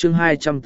chương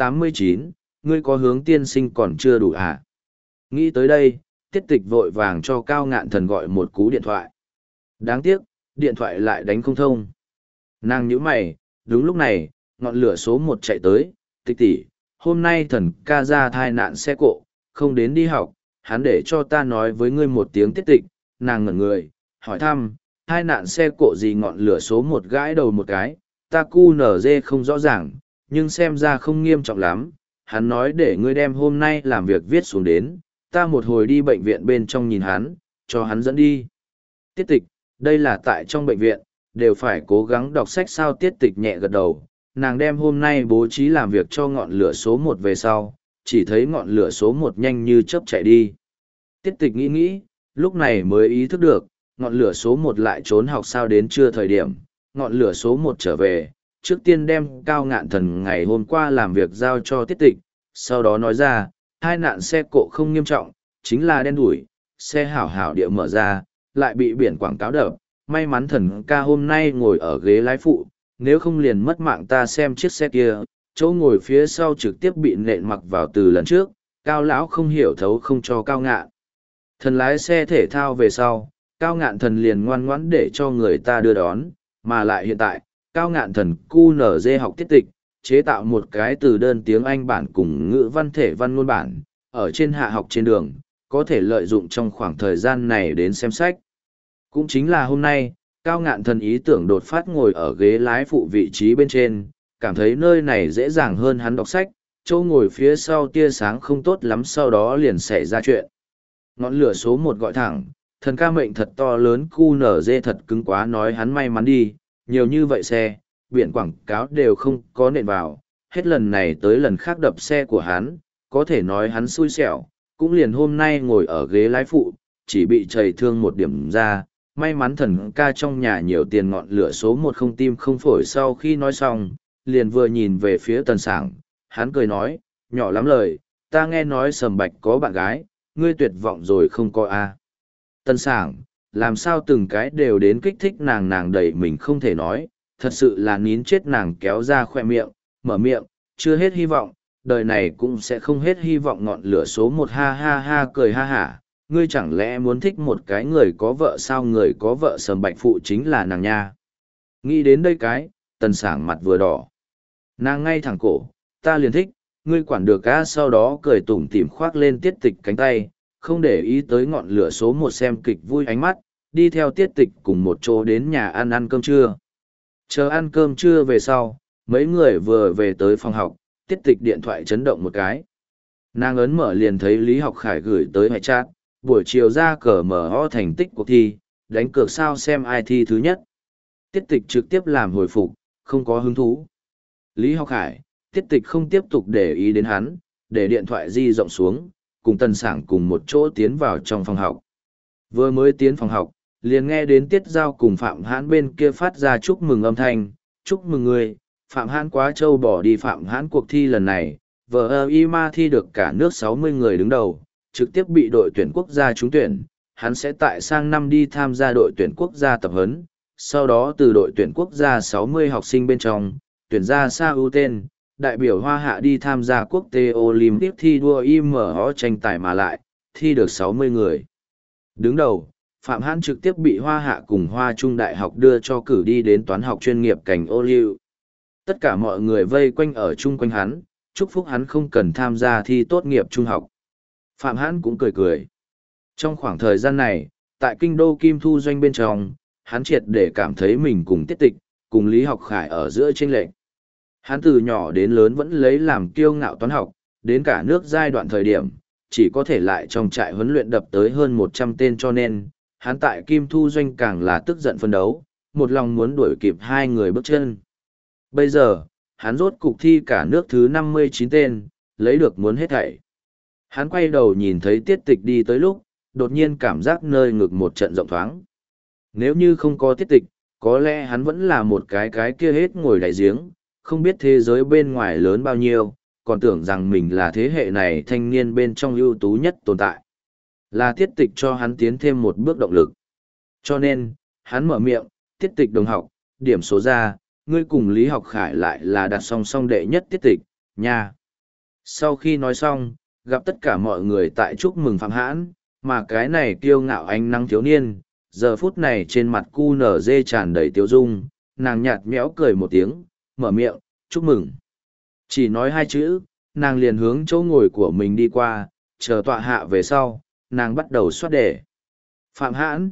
289, ngươi có hướng tiên sinh còn chưa đủ à? Nghĩ tới đây, tiết tịch vội vàng cho Cao Ngạn Thần gọi một cú điện thoại. Đáng tiếc, điện thoại lại đánh không thông. Nàng nhíu mày, đúng lúc này, ngọn lửa số 1 chạy tới, tịch tỷ, hôm nay thần ca ra thai nạn xe cộ, không đến đi học, hắn để cho ta nói với ngươi một tiếng tiết tịch, nàng ngẩn người, hỏi thăm, thai nạn xe cộ gì ngọn lửa số 1 gãi đầu một cái, ta cu nở dê không rõ ràng, nhưng xem ra không nghiêm trọng lắm, hắn nói để ngươi đem hôm nay làm việc viết xuống đến, ta một hồi đi bệnh viện bên trong nhìn hắn, cho hắn dẫn đi. Tiết tịch, đây là tại trong bệnh viện, đều phải cố gắng đọc sách sao tiết tịch nhẹ gật đầu, nàng đem hôm nay bố trí làm việc cho ngọn lửa số 1 về sau, chỉ thấy ngọn lửa số 1 nhanh như chớp chạy đi. Tiết tịch nghĩ, lúc này mới ý thức được, ngọn lửa số 1 lại trốn học sao đến trưa thời điểm, ngọn lửa số 1 trở về, trước tiên đem Cao Ngạn Thần ngày hôm qua làm việc giao cho tiết tịch, sau đó nói ra, hai nạn xe cộ không nghiêm trọng, chính là đen đủi, xe hảo hảo địa mở ra, lại bị biển quảng cáo đập, may mắn thần ca hôm nay ngồi ở ghế lái phụ, nếu không liền mất mạng ta xem chiếc xe kia, chỗ ngồi phía sau trực tiếp bị nện mặc vào từ lần trước, Cao lão không hiểu thấu không cho Cao Ngạn Thần lái xe thể thao về sau, Cao Ngạn Thần liền ngoan ngoãn để cho người ta đưa đón, mà lại hiện tại, Cao Ngạn Thần QNZ học tiết tịch, chế tạo một cái từ đơn tiếng Anh bản cùng ngữ văn thể văn ngôn bản, ở trên hạ học trên đường, có thể lợi dụng trong khoảng thời gian này đến xem sách. Cũng chính là hôm nay, Cao Ngạn Thần ý tưởng đột phát ngồi ở ghế lái phụ vị trí bên trên, cảm thấy nơi này dễ dàng hơn hắn đọc sách, chỗ ngồi phía sau tia sáng không tốt lắm sau đó liền xảy ra chuyện. Ngọn lửa số 1 gọi thẳng, thần ca mệnh thật to lớn QNZ thật cứng quá nói hắn may mắn đi, nhiều như vậy xe, biển quảng cáo đều không có nện vào, hết lần này tới lần khác đập xe của hắn, có thể nói hắn xui xẻo, cũng liền hôm nay ngồi ở ghế lái phụ, chỉ bị chảy thương một điểm ra, may mắn thần ca trong nhà nhiều tiền ngọn lửa số 1 không tim không phổi sau khi nói xong, liền vừa nhìn về phía Tần Sảng, hắn cười nói, nhỏ lắm lời, ta nghe nói Sầm Bạch có bạn gái, ngươi tuyệt vọng rồi không có a. Tần Sảng, làm sao từng cái đều đến kích thích nàng đẩy mình không thể nói, thật sự là nín chết nàng kéo ra khoe miệng, mở miệng, chưa hết hy vọng, đời này cũng sẽ không hết hy vọng ngọn lửa số 1 ha ha ha cười ha hả, ngươi chẳng lẽ muốn thích một cái người có vợ sao người có vợ Sầm Bạch phụ chính là nàng nha. Nghĩ đến đây cái, Tần Sảng mặt vừa đỏ. Nàng ngay thẳng cổ, ta liền thích, ngươi quản được á sau đó cười tủm tỉm khoác lên tiết tịch cánh tay, không để ý tới ngọn lửa số 1 xem kịch vui ánh mắt, đi theo tiết tịch cùng một chỗ đến nhà ăn cơm trưa. Chờ ăn cơm trưa về sau, mấy người vừa về tới phòng học, tiết tịch điện thoại chấn động một cái. Nàng ấn mở liền thấy Lý Học Khải gửi tới hệ chat, buổi chiều ra cờ mở ho thành tích cuộc thi, đánh cược sao xem ai thi thứ nhất. Tiết tịch trực tiếp làm hồi phục, không có hứng thú. Lý Học Khải, tiết tịch không tiếp tục để ý đến hắn, để điện thoại di rộng xuống, cùng Tần Sảng cùng một chỗ tiến vào trong phòng học. Vừa mới tiến phòng học, liền nghe đến Tiết Giao cùng Phạm Hãn bên kia phát ra chúc mừng âm thanh, chúc mừng người, Phạm Hãn quá trâu bỏ đi Phạm Hãn cuộc thi lần này, VIMA thi được cả nước 60 người đứng đầu, trực tiếp bị đội tuyển quốc gia trúng tuyển, hắn sẽ tại sang năm đi tham gia đội tuyển quốc gia tập huấn, sau đó từ đội tuyển quốc gia 60 học sinh bên trong, tuyển ra Sa ưu tên, đại biểu Hoa Hạ đi tham gia quốc tế Olympic thi đua IMO tranh tài mà lại, thi được 60 người. Đứng đầu, Phạm Hãn trực tiếp bị Hoa Hạ cùng Hoa Trung Đại học đưa cho cử đi đến toán học chuyên nghiệp cảnh ô liu. Tất cả mọi người vây quanh ở chung quanh hắn, chúc phúc hắn không cần tham gia thi tốt nghiệp trung học. Phạm Hãn cũng cười cười. Trong khoảng thời gian này, tại kinh đô Kim Thu Doanh bên trong, hắn triệt để cảm thấy mình cùng Tiết Tịch, cùng Lý Học Khải ở giữa chênh lệch. Hắn từ nhỏ đến lớn vẫn lấy làm kiêu ngạo toán học, đến cả nước giai đoạn thời điểm, chỉ có thể lại trong trại huấn luyện đập tới hơn 100 tên cho nên, hắn tại Kim Thu Doanh càng là tức giận phân đấu, một lòng muốn đuổi kịp hai người bước chân. Bây giờ, hắn rốt cục thi cả nước thứ 59 tên, lấy được muốn hết thảy. Hắn quay đầu nhìn thấy Tiết Tịch đi tới lúc, đột nhiên cảm giác nơi ngực một trận rộng thoáng. Nếu như không có Tiết Tịch, có lẽ hắn vẫn là một cái kia hết ngồi đại giếng, không biết thế giới bên ngoài lớn bao nhiêu, còn tưởng rằng mình là thế hệ này thanh niên bên trong ưu tú nhất tồn tại. Là Tiết Tịch cho hắn tiến thêm một bước động lực. Cho nên, hắn mở miệng, Tiết Tịch đồng học, điểm số ra, ngươi cùng Lý Học Khải lại là đặt song song đệ nhất Tiết Tịch, Nha! Sau khi nói xong, gặp tất cả mọi người tại chúc mừng Phạm Hãn, mà cái này kiêu ngạo ánh nắng thiếu niên, giờ phút này trên mặt cu nở dê tràn đầy tiếu dung, nàng nhạt nhẽo cười một tiếng, mở miệng, chúc mừng. Chỉ nói hai chữ, nàng liền hướng chỗ ngồi của mình đi qua, chờ tọa hạ về sau, nàng bắt đầu soát đề. Phạm Hãn,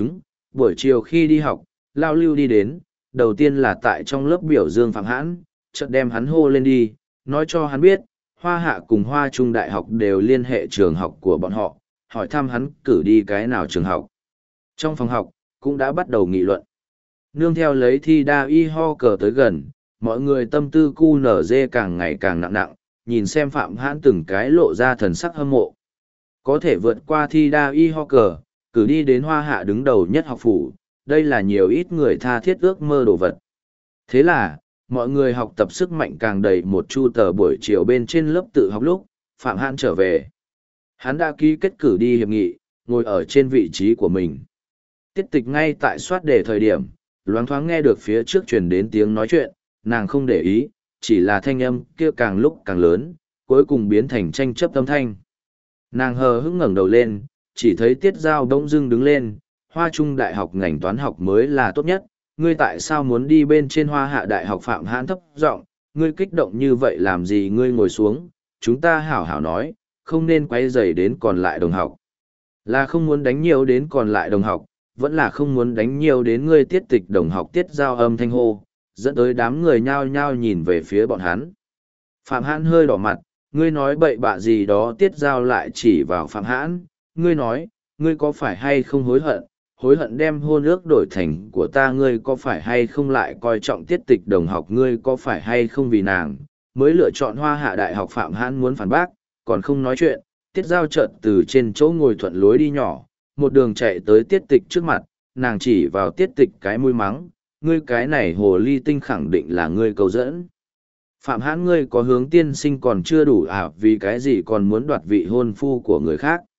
buổi chiều khi đi học, Lao Lưu đi đến, đầu tiên là tại trong lớp biểu dương Phạm Hãn, chợt đem hắn hô lên đi, nói cho hắn biết, Hoa Hạ cùng Hoa Trung Đại học đều liên hệ trường học của bọn họ, hỏi thăm hắn cử đi cái nào trường học. Trong phòng học, cũng đã bắt đầu nghị luận. Nương theo lấy thi đa y ho cờ tới gần, mọi người tâm tư cu nở dê càng ngày càng nặng nặng, nhìn xem Phạm Hãn từng cái lộ ra thần sắc hâm mộ. Có thể vượt qua thi đa y ho cờ, cử đi đến Hoa Hạ đứng đầu nhất học phủ, đây là nhiều ít người tha thiết ước mơ đồ vật. Thế là, mọi người học tập sức mạnh càng đầy một chu tờ buổi chiều bên trên lớp tự học lúc, Phạm Hãn trở về. Hắn đã ký kết cử đi hiệp nghị, ngồi ở trên vị trí của mình. Tiết tịch ngay tại soát đề thời điểm, loáng thoáng nghe được phía trước truyền đến tiếng nói chuyện, nàng không để ý, chỉ là thanh âm kia càng lúc càng lớn, cuối cùng biến thành tranh chấp âm thanh. Nàng hờ hững ngẩng đầu lên, chỉ thấy Tiết Giao bỗng dưng đứng lên, Hoa Trung Đại học ngành toán học mới là tốt nhất, ngươi tại sao muốn đi bên trên Hoa Hạ Đại học? Phạm Hãn thấp giọng, ngươi kích động như vậy làm gì? Ngươi ngồi xuống, chúng ta hảo hảo nói, không nên quay rầy đến còn lại đồng học. Là không muốn đánh nhiều đến còn lại đồng học, vẫn là không muốn đánh nhiều đến ngươi Tiết Tịch đồng học. Tiết Giao âm thanh hô, dẫn tới đám người nhao nhao nhìn về phía bọn hắn. Phạm Hãn hơi đỏ mặt, ngươi nói bậy bạ gì đó? Tiết Giao lại chỉ vào Phạm Hãn, ngươi nói, ngươi có phải hay không hối hận đem hôn ước đổi thành của ta? Ngươi có phải hay không lại coi trọng Tiết Tịch đồng học? Ngươi có phải hay không vì nàng mới lựa chọn Hoa Hạ Đại học? Phạm Hãn muốn phản bác, còn không nói chuyện, Tiết Giao chợt từ trên chỗ ngồi thuận lối đi nhỏ, một đường chạy tới Tiết Tịch trước mặt, nàng chỉ vào Tiết Tịch cái mũi mắng, ngươi cái này hồ ly tinh, khẳng định là ngươi cầu dẫn. Phạm Hãn, ngươi có hướng tiên sinh còn chưa đủ à? Vì cái gì còn muốn đoạt vị hôn phu của người khác?